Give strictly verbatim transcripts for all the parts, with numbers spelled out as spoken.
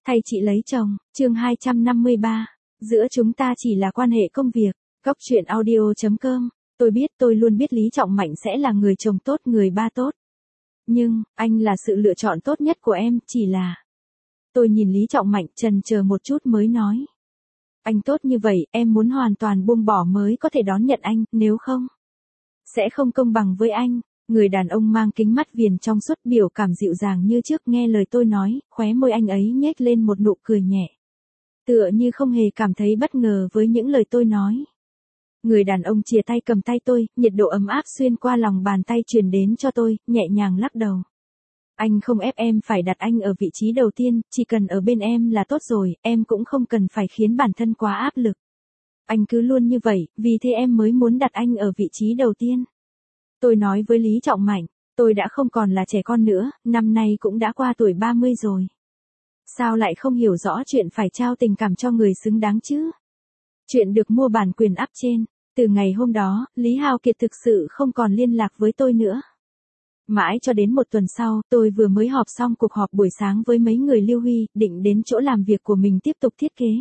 Thay chị lấy chồng, chương hai trăm năm mươi ba. Giữa chúng ta chỉ là quan hệ công việc. Góc truyện audio chấm com. Tôi biết, tôi luôn biết Lý Trọng Mạnh sẽ là người chồng tốt, người ba tốt. Nhưng, anh là sự lựa chọn tốt nhất của em, chỉ là... Tôi nhìn Lý Trọng Mạnh chần chờ một chút mới nói. Anh tốt như vậy, em muốn hoàn toàn buông bỏ mới có thể đón nhận anh, nếu không, sẽ không công bằng với anh. Người đàn ông mang kính mắt viền trong suốt, biểu cảm dịu dàng như trước, nghe lời tôi nói, khóe môi anh ấy nhếch lên một nụ cười nhẹ. Tựa như không hề cảm thấy bất ngờ với những lời tôi nói. Người đàn ông chìa tay cầm tay tôi, nhiệt độ ấm áp xuyên qua lòng bàn tay truyền đến cho tôi, nhẹ nhàng lắc đầu. Anh không ép em phải đặt anh ở vị trí đầu tiên, chỉ cần ở bên em là tốt rồi, em cũng không cần phải khiến bản thân quá áp lực. Anh cứ luôn như vậy, vì thế em mới muốn đặt anh ở vị trí đầu tiên. Tôi nói với Lý Trọng Mạnh, tôi đã không còn là trẻ con nữa, năm nay cũng đã qua tuổi ba mươi rồi. Sao lại không hiểu rõ chuyện phải trao tình cảm cho người xứng đáng chứ? Chuyện được mua bản quyền up trên. Từ ngày hôm đó, Lý Hào Kiệt thực sự không còn liên lạc với tôi nữa. Mãi cho đến một tuần sau, tôi vừa mới họp xong cuộc họp buổi sáng với mấy người Lưu Huy, định đến chỗ làm việc của mình tiếp tục thiết kế.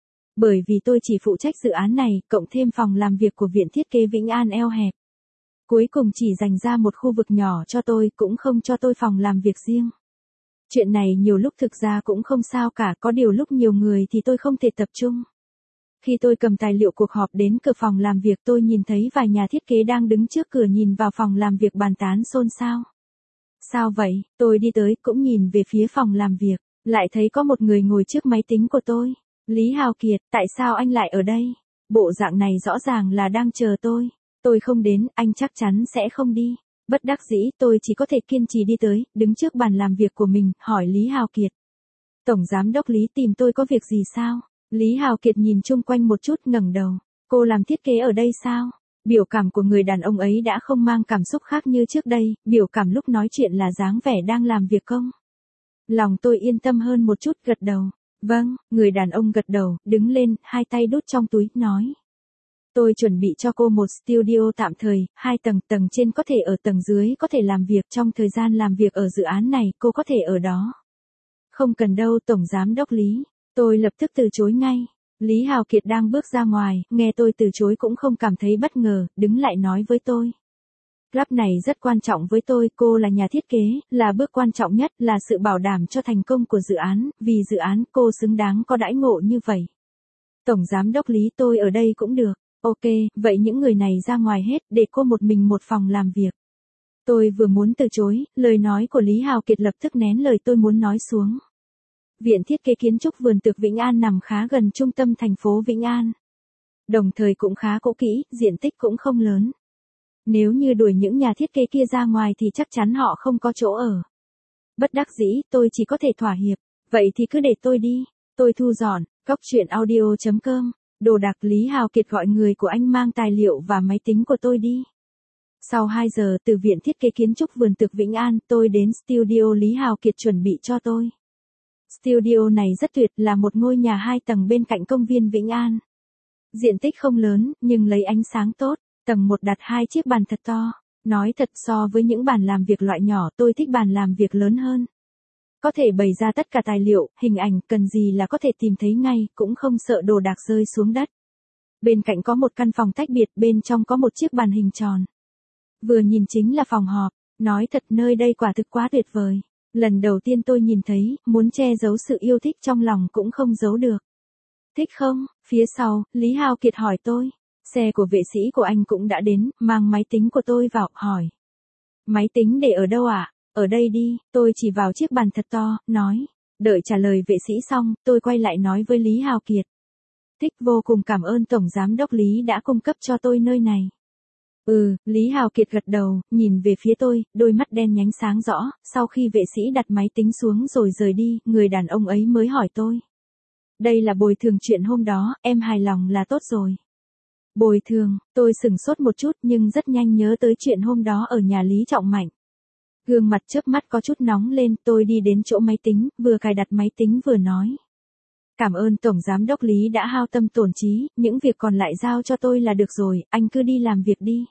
Bởi vì tôi chỉ phụ trách dự án này, cộng thêm phòng làm việc của Viện Thiết kế Vĩnh An eo hẹp. Cuối cùng chỉ dành ra một khu vực nhỏ cho tôi, cũng không cho tôi phòng làm việc riêng. Chuyện này nhiều lúc thực ra cũng không sao cả, có điều lúc nhiều người thì tôi không thể tập trung. Khi tôi cầm tài liệu cuộc họp đến cửa phòng làm việc, tôi nhìn thấy vài nhà thiết kế đang đứng trước cửa nhìn vào phòng làm việc bàn tán xôn xao. Sao vậy? Tôi đi tới cũng nhìn về phía phòng làm việc, lại thấy có một người ngồi trước máy tính của tôi. Lý Hào Kiệt, tại sao anh lại ở đây? Bộ dạng này rõ ràng là đang chờ tôi. Tôi không đến, anh chắc chắn sẽ không đi. Bất đắc dĩ, tôi chỉ có thể kiên trì đi tới, đứng trước bàn làm việc của mình, hỏi Lý Hào Kiệt. Tổng giám đốc Lý tìm tôi có việc gì sao? Lý Hào Kiệt nhìn chung quanh một chút, ngẩng đầu. Cô làm thiết kế ở đây sao? Biểu cảm của người đàn ông ấy đã không mang cảm xúc khác như trước đây, biểu cảm lúc nói chuyện là dáng vẻ đang làm việc công. Lòng tôi yên tâm hơn một chút, gật đầu. Vâng, người đàn ông gật đầu, đứng lên, hai tay đút trong túi, nói. Tôi chuẩn bị cho cô một studio tạm thời, hai tầng, tầng trên có thể ở, tầng dưới có thể làm việc. Trong thời gian làm việc ở dự án này, cô có thể ở đó. Không cần đâu, Tổng Giám đốc Lý. Tôi lập tức từ chối ngay. Lý Hào Kiệt đang bước ra ngoài, nghe tôi từ chối cũng không cảm thấy bất ngờ, đứng lại nói với tôi. Gap này rất quan trọng với tôi, cô là nhà thiết kế, là bước quan trọng nhất, là sự bảo đảm cho thành công của dự án, vì dự án cô xứng đáng có đãi ngộ như vậy. Tổng Giám đốc Lý, tôi ở đây cũng được. Ok, vậy những người này ra ngoài hết, để cô một mình một phòng làm việc. Tôi vừa muốn từ chối, lời nói của Lý Hào Kiệt lập tức nén lời tôi muốn nói xuống. Viện Thiết kế Kiến trúc Vườn Tược Vĩnh An nằm khá gần trung tâm thành phố Vĩnh An. Đồng thời cũng khá cũ kỹ, diện tích cũng không lớn. Nếu như đuổi những nhà thiết kế kia ra ngoài thì chắc chắn họ không có chỗ ở. Bất đắc dĩ, tôi chỉ có thể thỏa hiệp. Vậy thì cứ để tôi đi. Tôi thu dọn. Góc truyện audio chấm com. Đồ đạc. Lý Hào Kiệt gọi người của anh mang tài liệu và máy tính của tôi đi. Sau hai giờ từ Viện Thiết kế Kiến trúc Vườn Tược Vĩnh An, tôi đến studio Lý Hào Kiệt chuẩn bị cho tôi. Studio này rất tuyệt, là một ngôi nhà hai tầng bên cạnh công viên Vĩnh An. Diện tích không lớn, nhưng lấy ánh sáng tốt. Tầng một đặt hai chiếc bàn thật to. Nói thật, so với những bàn làm việc loại nhỏ, tôi thích bàn làm việc lớn hơn. Có thể bày ra tất cả tài liệu, hình ảnh, cần gì là có thể tìm thấy ngay, cũng không sợ đồ đạc rơi xuống đất. Bên cạnh có một căn phòng tách biệt, bên trong có một chiếc bàn hình tròn. Vừa nhìn chính là phòng họp. Nói thật, nơi đây quả thực quá tuyệt vời. Lần đầu tiên tôi nhìn thấy, muốn che giấu sự yêu thích trong lòng cũng không giấu được. Thích không? Phía sau, Lý Hào Kiệt hỏi tôi. Xe của vệ sĩ của anh cũng đã đến, mang máy tính của tôi vào, hỏi. Máy tính để ở đâu ạ? À? Ở đây đi, tôi chỉ vào chiếc bàn thật to, nói. Đợi trả lời vệ sĩ xong, tôi quay lại nói với Lý Hào Kiệt. Thích, vô cùng cảm ơn Tổng Giám đốc Lý đã cung cấp cho tôi nơi này. Ừ, Lý Hào Kiệt gật đầu, nhìn về phía tôi, đôi mắt đen nhánh sáng rõ. Sau khi vệ sĩ đặt máy tính xuống rồi rời đi, người đàn ông ấy mới hỏi tôi. Đây là bồi thường chuyện hôm đó, em hài lòng là tốt rồi. Bồi thường, tôi sửng sốt một chút nhưng rất nhanh nhớ tới chuyện hôm đó ở nhà Lý Trọng Mạnh. Gương mặt chớp mắt có chút nóng lên, tôi đi đến chỗ máy tính, vừa cài đặt máy tính vừa nói. Cảm ơn Tổng Giám đốc Lý đã hao tâm tổn trí, những việc còn lại giao cho tôi là được rồi, anh cứ đi làm việc đi.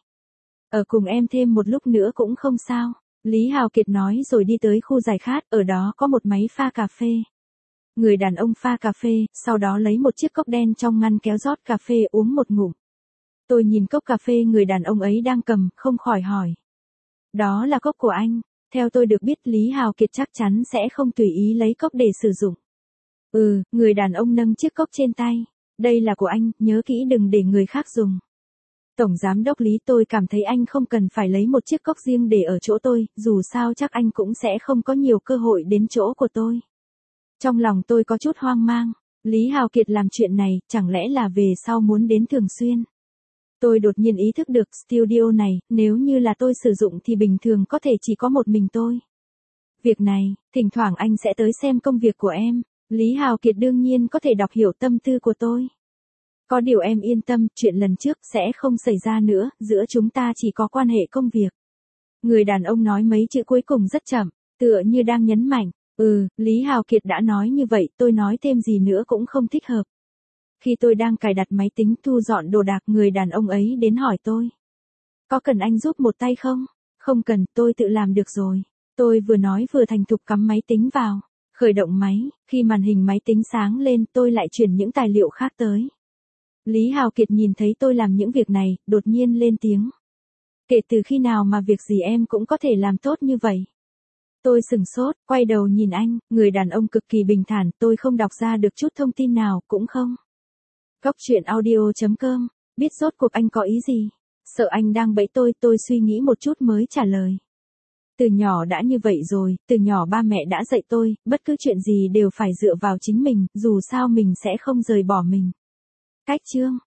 Ở cùng em thêm một lúc nữa cũng không sao. Lý Hào Kiệt nói rồi đi tới khu giải khát, ở đó có một máy pha cà phê. Người đàn ông pha cà phê, sau đó lấy một chiếc cốc đen trong ngăn kéo rót cà phê uống một ngụm. Tôi nhìn cốc cà phê người đàn ông ấy đang cầm, không khỏi hỏi. Đó là cốc của anh. Theo tôi được biết Lý Hào Kiệt chắc chắn sẽ không tùy ý lấy cốc để sử dụng. Ừ, người đàn ông nâng chiếc cốc trên tay. Đây là của anh, nhớ kỹ đừng để người khác dùng. Tổng giám đốc Lý, tôi cảm thấy anh không cần phải lấy một chiếc cốc riêng để ở chỗ tôi, dù sao chắc anh cũng sẽ không có nhiều cơ hội đến chỗ của tôi. Trong lòng tôi có chút hoang mang, Lý Hào Kiệt làm chuyện này, chẳng lẽ là về sau muốn đến thường xuyên. Tôi đột nhiên ý thức được studio này, nếu như là tôi sử dụng thì bình thường có thể chỉ có một mình tôi. Việc này, thỉnh thoảng anh sẽ tới xem công việc của em, Lý Hào Kiệt đương nhiên có thể đọc hiểu tâm tư của tôi. Có điều em yên tâm, chuyện lần trước sẽ không xảy ra nữa, giữa chúng ta chỉ có quan hệ công việc. Người đàn ông nói mấy chữ cuối cùng rất chậm, tựa như đang nhấn mạnh, ừ, Lý Hào Kiệt đã nói như vậy, tôi nói thêm gì nữa cũng không thích hợp. Khi tôi đang cài đặt máy tính thu dọn đồ đạc, người đàn ông ấy đến hỏi tôi. Có cần anh giúp một tay không? Không cần, tôi tự làm được rồi. Tôi vừa nói vừa thành thục cắm máy tính vào. Khởi động máy, khi màn hình máy tính sáng lên tôi lại chuyển những tài liệu khác tới. Lý Hào Kiệt nhìn thấy tôi làm những việc này, đột nhiên lên tiếng. Kể từ khi nào mà việc gì em cũng có thể làm tốt như vậy? Tôi sửng sốt, quay đầu nhìn anh, người đàn ông cực kỳ bình thản, tôi không đọc ra được chút thông tin nào, cũng không. Góc chuyện audio chấm com, biết rốt cuộc anh có ý gì? Sợ anh đang bẫy tôi, tôi suy nghĩ một chút mới trả lời. Từ nhỏ đã như vậy rồi, từ nhỏ ba mẹ đã dạy tôi, bất cứ chuyện gì đều phải dựa vào chính mình, dù sao mình sẽ không rời bỏ mình. Cách chương